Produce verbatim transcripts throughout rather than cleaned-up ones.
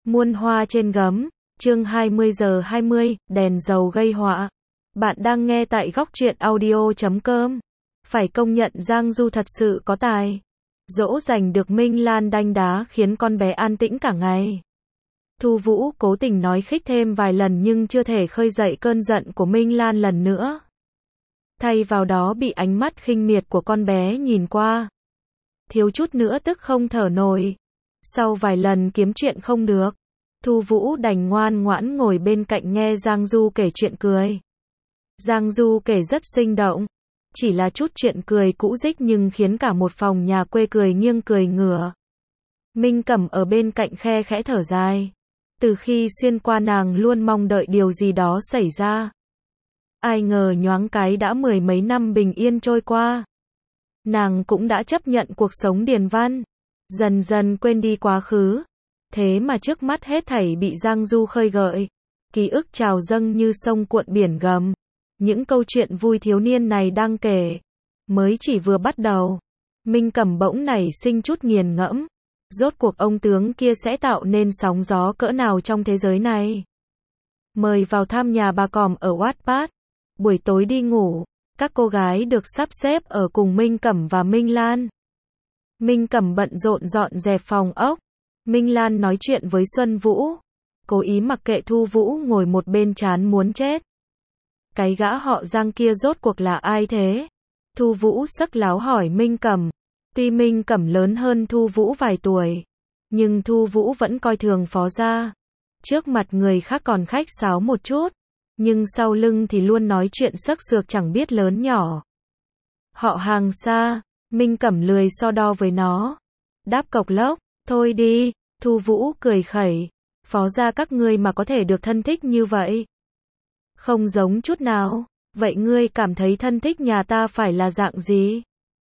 Muôn hoa trên gấm, chương hai mươi giờ hai mươi, đèn dầu gây họa. Bạn đang nghe tại góc truyện audio chấm com. Phải công nhận Giang Du thật sự có tài. Dỗ dành được Minh Lan đanh đá khiến con bé an tĩnh cả ngày. Thu Vũ cố tình nói khích thêm vài lần nhưng chưa thể khơi dậy cơn giận của Minh Lan lần nữa. Thay vào đó bị ánh mắt khinh miệt của con bé nhìn qua. Thiếu chút nữa tức không thở nổi. Sau vài lần kiếm chuyện không được, Thu Vũ đành ngoan ngoãn ngồi bên cạnh nghe Giang Du kể chuyện cười. Giang Du kể rất sinh động, chỉ là chút chuyện cười cũ rích nhưng khiến cả một phòng nhà quê cười nghiêng cười ngửa. Minh Cẩm ở bên cạnh khe khẽ thở dài. Từ khi xuyên qua nàng luôn mong đợi điều gì đó xảy ra. Ai ngờ nhoáng cái đã mười mấy năm bình yên trôi qua. Nàng cũng đã chấp nhận cuộc sống điền văn, dần dần quên đi quá khứ. Thế mà trước mắt hết thảy bị Giang Du khơi gợi. Ký ức trào dâng như sông cuộn biển gầm. Những câu chuyện vui thiếu niên này đang kể, mới chỉ vừa bắt đầu. Minh Cẩm bỗng nảy sinh chút nghiền ngẫm. Rốt cuộc ông tướng kia sẽ tạo nên sóng gió cỡ nào trong thế giới này. Mời vào thăm nhà bà Còm ở Wattpad. Buổi tối đi ngủ, các cô gái được sắp xếp ở cùng Minh Cẩm và Minh Lan. Minh Cẩm bận rộn dọn dẹp phòng ốc. Minh Lan nói chuyện với Xuân Vũ, cố ý mặc kệ Thu Vũ ngồi một bên chán muốn chết. Cái gã họ Giang kia rốt cuộc là ai thế? Thu Vũ sắc láo hỏi Minh Cẩm. Tuy Minh Cẩm lớn hơn Thu Vũ vài tuổi, nhưng Thu Vũ vẫn coi thường phó gia. Trước mặt người khác còn khách sáo một chút, nhưng sau lưng thì luôn nói chuyện sắc sược chẳng biết lớn nhỏ. Họ hàng xa, Minh Cẩm lười so đo với nó. Đáp cộc lốc, thôi đi. Thu Vũ cười khẩy. Phó gia các ngươi mà có thể được thân thích như vậy. Không giống chút nào. Vậy ngươi cảm thấy thân thích nhà ta phải là dạng gì?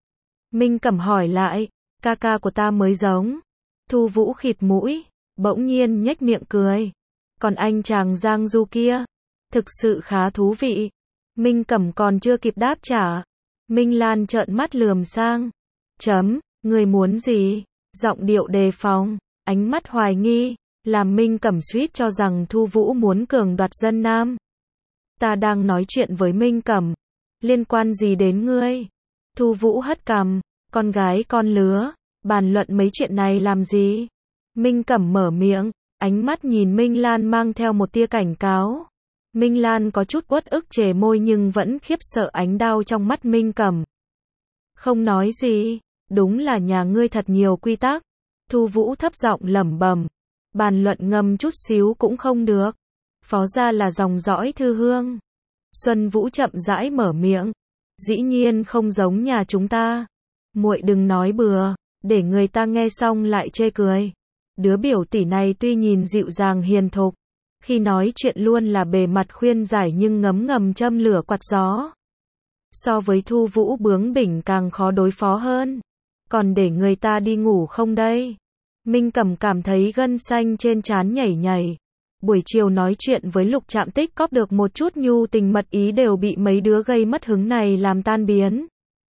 Minh Cẩm hỏi lại. Ca ca của ta mới giống. Thu Vũ khịt mũi, bỗng nhiên nhếch miệng cười. Còn anh chàng Giang Du kia, thực sự khá thú vị. Minh Cẩm còn chưa kịp đáp trả, Minh Lan trợn mắt lườm sang. Chấm, ngươi muốn gì? Giọng điệu đề phòng, ánh mắt hoài nghi, làm Minh Cẩm suýt cho rằng Thu Vũ muốn cường đoạt dân nam. Ta đang nói chuyện với Minh Cẩm, liên quan gì đến ngươi? Thu Vũ hất cằm, con gái con lứa, bàn luận mấy chuyện này làm gì? Minh Cẩm mở miệng, ánh mắt nhìn Minh Lan mang theo một tia cảnh cáo. Minh Lan có chút uất ức chề môi nhưng vẫn khiếp sợ ánh đau trong mắt Minh Cẩm. Không nói gì, đúng là nhà ngươi thật nhiều quy tắc. Thu Vũ thấp giọng lẩm bẩm, bàn luận ngầm chút xíu cũng không được. Phó gia là dòng dõi Thư Hương. Xuân Vũ chậm rãi mở miệng, dĩ nhiên không giống nhà chúng ta. Muội đừng nói bừa, để người ta nghe xong lại chê cười. Đứa biểu tỷ này tuy nhìn dịu dàng hiền thục, khi nói chuyện luôn là bề mặt khuyên giải nhưng ngấm ngầm châm lửa quạt gió. So với Thu Vũ bướng bỉnh càng khó đối phó hơn. Còn để người ta đi ngủ không đây? Minh Cẩm cảm thấy gân xanh trên trán nhảy nhảy. Buổi chiều nói chuyện với Lục Trạm tích cóp được một chút nhu tình mật ý đều bị mấy đứa gây mất hứng này làm tan biến.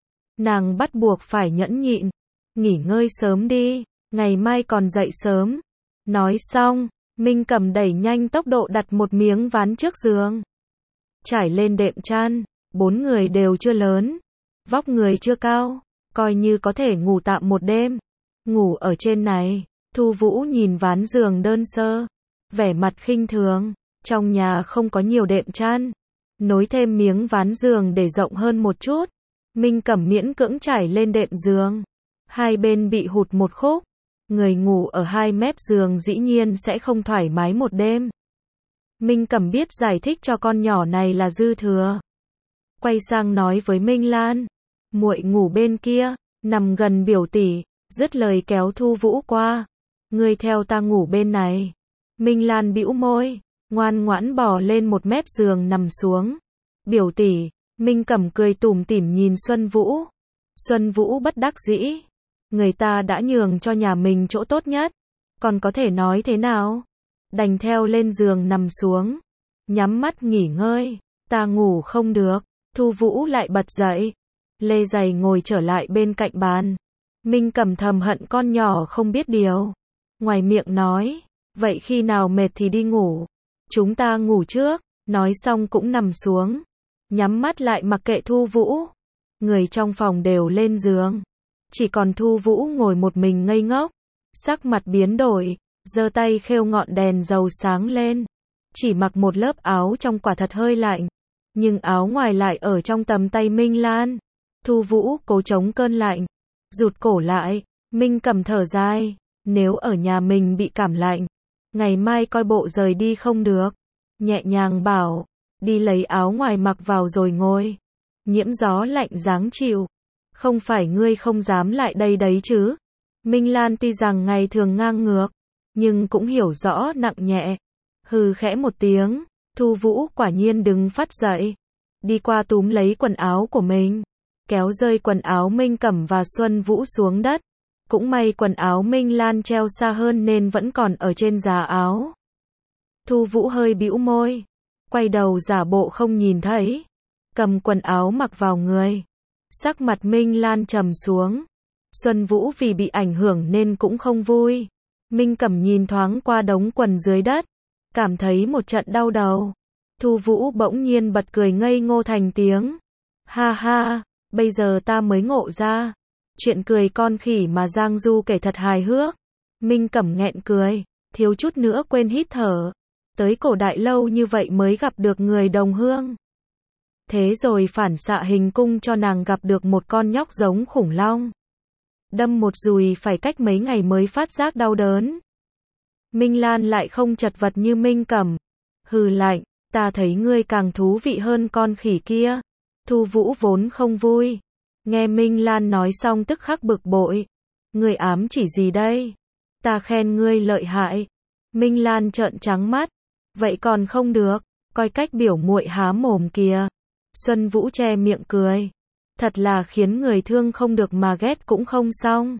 Nàng bắt buộc phải nhẫn nhịn. Nghỉ ngơi sớm đi, ngày mai còn dậy sớm. Nói xong, Minh Cẩm đẩy nhanh tốc độ đặt một miếng ván trước giường. Trải lên đệm chăn, bốn người đều chưa lớn, vóc người chưa cao, coi như có thể ngủ tạm một đêm. Ngủ ở trên này, Thu Vũ nhìn ván giường đơn sơ, vẻ mặt khinh thường, trong nhà không có nhiều đệm chăn, nối thêm miếng ván giường để rộng hơn một chút. Minh Cẩm miễn cưỡng trải lên đệm giường, hai bên bị hụt một khúc. Người ngủ ở hai mép giường dĩ nhiên sẽ không thoải mái một đêm. Minh Cẩm biết giải thích cho con nhỏ này là dư thừa. Quay sang nói với Minh Lan, muội ngủ bên kia, nằm gần biểu tỷ, dứt lời kéo Thu Vũ qua. Ngươi theo ta ngủ bên này. Minh Lan bĩu môi, ngoan ngoãn bò lên một mép giường nằm xuống. Biểu tỷ, Minh Cẩm cười tủm tỉm nhìn Xuân Vũ. Xuân Vũ bất đắc dĩ. Người ta đã nhường cho nhà mình chỗ tốt nhất, còn có thể nói thế nào? Đành theo lên giường nằm xuống, nhắm mắt nghỉ ngơi. Ta ngủ không được. Thu Vũ lại bật dậy, lê giày ngồi trở lại bên cạnh bàn. Minh Cẩm thầm hận con nhỏ không biết điều. Ngoài miệng nói, Vậy khi nào mệt thì đi ngủ. Chúng ta ngủ trước. Nói xong cũng nằm xuống. Nhắm mắt lại mặc kệ Thu Vũ. Người trong phòng đều lên giường. Chỉ còn Thu Vũ ngồi một mình ngây ngốc. Sắc mặt biến đổi. Giơ tay khêu ngọn đèn dầu sáng lên. Chỉ mặc một lớp áo trong quả thật hơi lạnh. Nhưng áo ngoài lại ở trong tầm tay Minh Lan. Thu Vũ cố chống cơn lạnh. Rụt cổ lại. Minh Cẩm thở dài. Nếu ở nhà mình bị cảm lạnh. Ngày mai coi bộ rời đi không được. Nhẹ nhàng bảo. Đi lấy áo ngoài mặc vào rồi ngồi. Nhiễm gió lạnh dáng chịu. Không phải ngươi không dám lại đây đấy chứ. Minh Lan tuy rằng ngày thường ngang ngược. Nhưng cũng hiểu rõ nặng nhẹ. Hừ khẽ một tiếng. Thu Vũ quả nhiên đứng phát dậy. Đi qua túm lấy quần áo của mình. Kéo rơi quần áo Minh Cẩm và Xuân Vũ xuống đất. Cũng may quần áo Minh Lan treo xa hơn nên vẫn còn ở trên giá áo. Thu Vũ hơi bĩu môi. Quay đầu giả bộ không nhìn thấy. Cầm quần áo mặc vào người. Sắc mặt Minh Lan trầm xuống. Xuân Vũ vì bị ảnh hưởng nên cũng không vui. Minh Cẩm nhìn thoáng qua đống quần dưới đất. Cảm thấy một trận đau đầu. Thu Vũ bỗng nhiên bật cười ngây ngô thành tiếng. Ha ha, bây giờ ta mới ngộ ra. Chuyện cười con khỉ mà Giang Du kể thật hài hước. Minh Cẩm nghẹn cười, thiếu chút nữa quên hít thở. Tới cổ đại lâu như vậy mới gặp được người đồng hương. Thế rồi phản xạ hình cung cho nàng gặp được một con nhóc giống khủng long. Đâm một dùi phải cách mấy ngày mới phát giác đau đớn. Minh Lan lại không chật vật như Minh Cẩm. Hừ lạnh, ta thấy ngươi càng thú vị hơn con khỉ kia. Thu Vũ vốn không vui. Nghe Minh Lan nói xong tức khắc bực bội. Ngươi ám chỉ gì đây? Ta khen ngươi lợi hại. Minh Lan trợn trắng mắt. Vậy còn không được, coi cách biểu muội há mồm kìa. Xuân Vũ che miệng cười. Thật là khiến người thương không được mà ghét cũng không xong.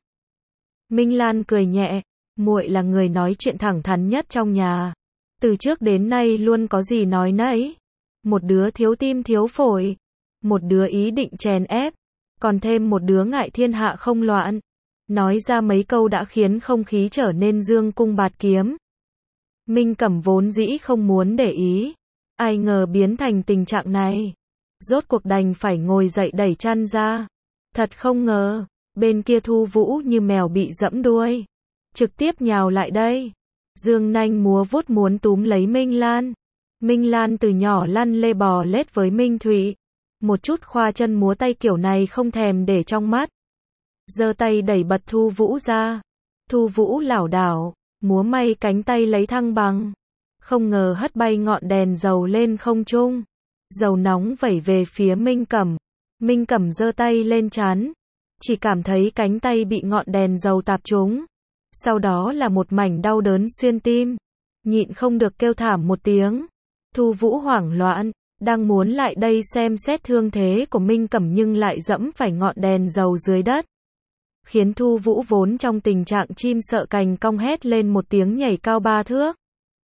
Minh Lan cười nhẹ. Muội là người nói chuyện thẳng thắn nhất trong nhà. Từ trước đến nay luôn có gì nói nấy. Một đứa thiếu tim thiếu phổi. Một đứa ý định chèn ép. Còn thêm một đứa ngại thiên hạ không loạn. Nói ra mấy câu đã khiến không khí trở nên dương cung bạt kiếm. Minh Cẩm vốn dĩ không muốn để ý. Ai ngờ biến thành tình trạng này. Rốt cuộc đành phải ngồi dậy đẩy chăn ra. Thật không ngờ, bên kia Thu Vũ như mèo bị dẫm đuôi. Trực tiếp nhào lại đây. Dương nanh múa vuốt muốn túm lấy Minh Lan. Minh Lan từ nhỏ lăn lê bò lết với Minh Thụy. Một chút khoa chân múa tay kiểu này không thèm để trong mắt. Giơ tay đẩy bật Thu Vũ ra. Thu Vũ lảo đảo, múa may cánh tay lấy thăng bằng. Không ngờ hất bay ngọn đèn dầu lên không trung. Dầu nóng vẩy về phía Minh Cẩm. Minh Cẩm giơ tay lên trán. Chỉ cảm thấy cánh tay bị ngọn đèn dầu tạp trúng. Sau đó là một mảnh đau đớn xuyên tim. Nhịn không được kêu thảm một tiếng. Thu Vũ hoảng loạn, đang muốn lại đây xem xét thương thế của Minh Cẩm nhưng lại dẫm phải ngọn đèn dầu dưới đất. Khiến Thu Vũ vốn trong tình trạng chim sợ cành cong hét lên một tiếng nhảy cao ba thước.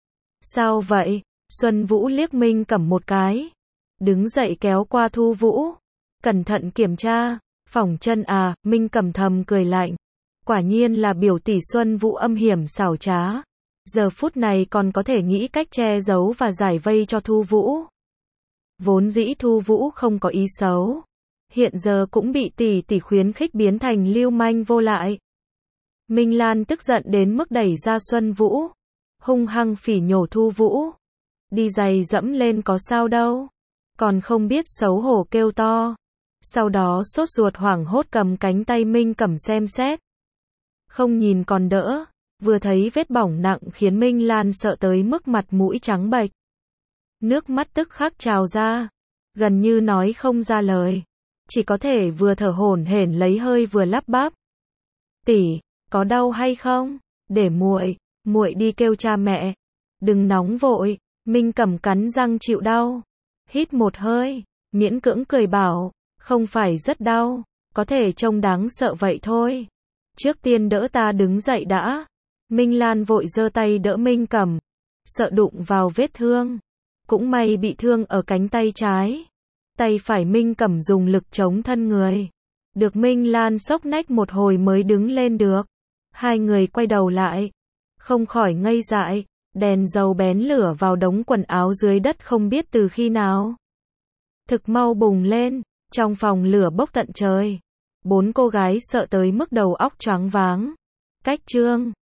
Sao vậy? Xuân Vũ liếc Minh Cẩm một cái. Đứng dậy kéo qua Thu Vũ. Cẩn thận kiểm tra. Phỏng chân à, Minh Cẩm thầm cười lạnh. Quả nhiên là biểu tỷ Xuân Vũ âm hiểm xảo trá. Giờ phút này còn có thể nghĩ cách che giấu và giải vây cho Thu Vũ. Vốn dĩ Thu Vũ không có ý xấu. Hiện giờ cũng bị tỷ tỷ khuyến khích biến thành lưu manh vô lại. Minh Lan tức giận đến mức đẩy ra Xuân Vũ. Hung hăng phỉ nhổ Thu Vũ. Đi giày dẫm lên có sao đâu. Còn không biết xấu hổ kêu to. Sau đó sốt ruột hoảng hốt cầm cánh tay Minh Cẩm xem xét. Không nhìn còn đỡ. Vừa thấy vết bỏng nặng khiến Minh Lan sợ tới mức mặt mũi trắng bệch. Nước mắt tức khắc trào ra. Gần như nói không ra lời. Chỉ có thể vừa thở hổn hển lấy hơi vừa lắp bắp. Tỷ, có đau hay không? Để muội, muội đi kêu cha mẹ. Đừng nóng vội. Minh Cẩm cắn răng chịu đau. Hít một hơi, miễn cưỡng cười bảo, không phải rất đau, có thể trông đáng sợ vậy thôi. Trước tiên đỡ ta đứng dậy đã. Minh Lan vội giơ tay đỡ Minh Cẩm, sợ đụng vào vết thương. Cũng may bị thương ở cánh tay trái. Tay phải Minh Cẩm dùng lực chống thân người. Được Minh Lan xốc nách một hồi mới đứng lên được. Hai người quay đầu lại. không khỏi ngây dại, đèn dầu bén lửa vào đống quần áo dưới đất không biết từ khi nào. Thực mau bùng lên, trong phòng lửa bốc tận trời. Bốn cô gái sợ tới mức đầu óc choáng váng. Cách chương